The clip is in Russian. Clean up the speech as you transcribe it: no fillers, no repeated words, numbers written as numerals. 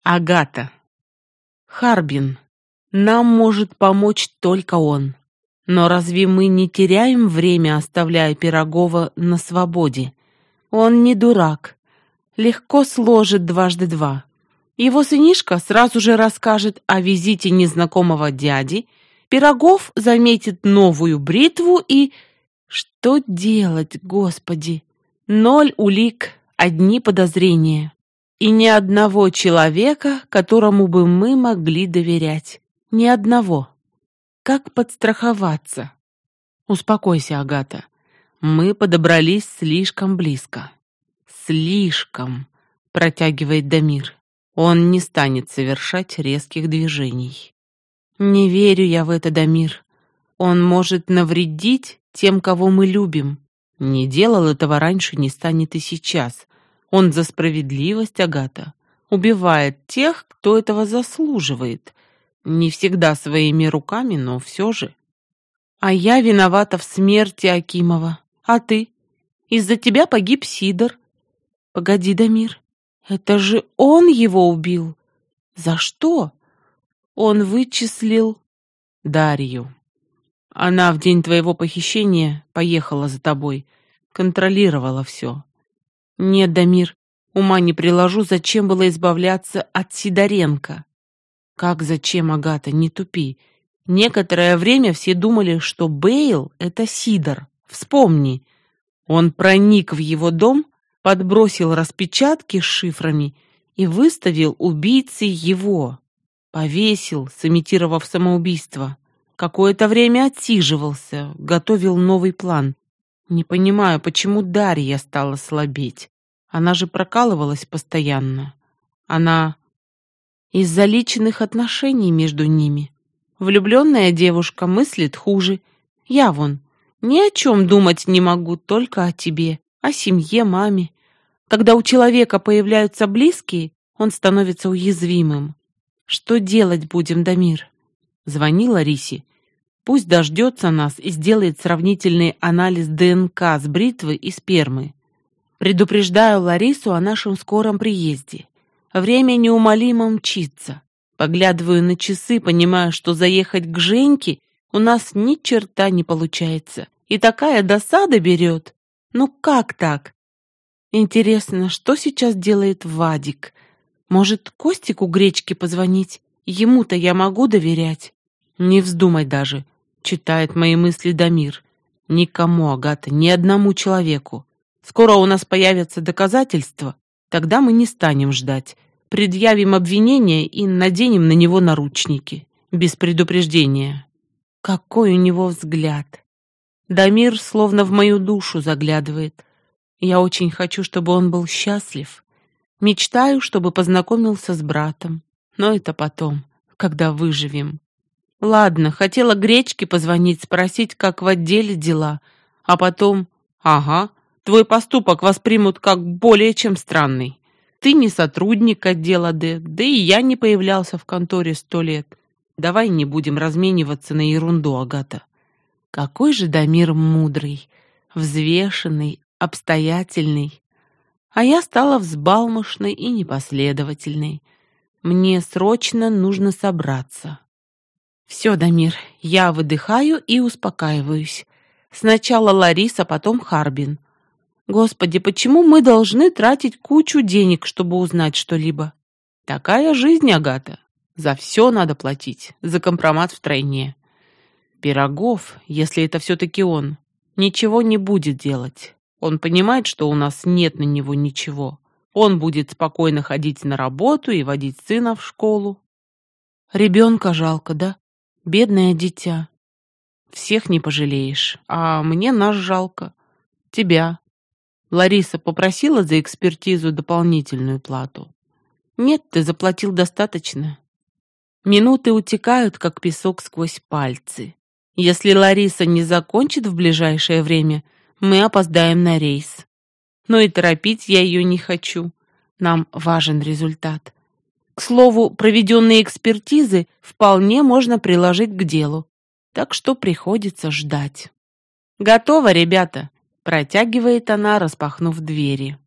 Агата. Харбин. Нам может помочь только он. Но разве мы не теряем время, оставляя Пирогова на свободе? Он не дурак. Легко сложит дважды два. Его сынишка сразу же расскажет о визите незнакомого дяди. Пирогов заметит новую бритву и... Что делать, Господи? 0 улик, одни подозрения. И ни одного человека, которому бы мы могли доверять. Ни одного. Как подстраховаться? Успокойся, Агата. Мы подобрались слишком близко. Слишком, протягивает Дамир. Он не станет совершать резких движений. Не верю я в это, Дамир. Он может навредить тем, кого мы любим. Не делал этого раньше, не станет и сейчас. Он за справедливость, Агата. Убивает тех, кто этого заслуживает. Не всегда своими руками, но все же. А я виновата в смерти Акимова. А ты? Из-за тебя погиб Сидор. Погоди, Дамир. Это же он его убил. За что? Он вычислил Дарью. Она в день твоего похищения поехала за тобой. Контролировала все. Нет, Дамир, ума не приложу, зачем было избавляться от Сидоренко. Как зачем, Агата, не тупи. Некоторое время все думали, что Бейл — это Сидор. Вспомни. Он проник в его дом, подбросил распечатки с шифрами и выставил убийцей его. Повесил, сымитировав самоубийство. Какое-то время отсиживался, готовил новый план. Не понимаю, почему Дарья стала слабеть. Она же прокалывалась постоянно. Она... Из-за личных отношений между ними. Влюбленная девушка мыслит хуже. Я вон ни о чем думать не могу, только о тебе, о семье, маме. Когда у человека появляются близкие, он становится уязвимым. Что делать будем, Дамир? Звонила Рисе. Пусть дождется нас и сделает сравнительный анализ ДНК с бритвы и спермы. Предупреждаю Ларису о нашем скором приезде. Время неумолимо мчится. Поглядываю на часы, понимаю, что заехать к Женьке у нас ни черта не получается. И такая досада берет. Ну как так? Интересно, что сейчас делает Вадик? Может, Костику Гречке позвонить? Ему-то я могу доверять. Не вздумай даже. Читает мои мысли Дамир. Никому, Агата, ни одному человеку. Скоро у нас появятся доказательства, тогда мы не станем ждать. Предъявим обвинение и наденем на него наручники. Без предупреждения. Какой у него взгляд. Дамир словно в мою душу заглядывает. Я очень хочу, чтобы он был счастлив. Мечтаю, чтобы познакомился с братом. Но это потом, когда выживем. Ладно, хотела Гречке позвонить, спросить, как в отделе дела. А потом... Ага, твой поступок воспримут как более чем странный. Ты не сотрудник отдела Д, да и я не появлялся в конторе 100 лет. Давай не будем размениваться на ерунду, Агата. Какой же Дамир мудрый, взвешенный, обстоятельный. А я стала взбалмошной и непоследовательной. Мне срочно нужно собраться. Все, Дамир, я выдыхаю и успокаиваюсь. Сначала Лариса, потом Харбин. Господи, почему мы должны тратить кучу денег, чтобы узнать что-либо? Такая жизнь, Агата. За все надо платить, за компромат втройне. Пирогов, если это все-таки он, ничего не будет делать. Он понимает, что у нас нет на него ничего. Он будет спокойно ходить на работу и водить сына в школу. Ребенка жалко, да? Бедное дитя. Всех не пожалеешь, а мне нас жалко. Тебя. Лариса попросила за экспертизу дополнительную плату. Нет, ты заплатил достаточно. Минуты утекают, как песок сквозь пальцы. Если Лариса не закончит в ближайшее время, мы опоздаем на рейс. Но и торопить я ее не хочу. Нам важен результат. К слову, проведенные экспертизы вполне можно приложить к делу, так что приходится ждать. «Готово, ребята!» — протягивает она, распахнув двери.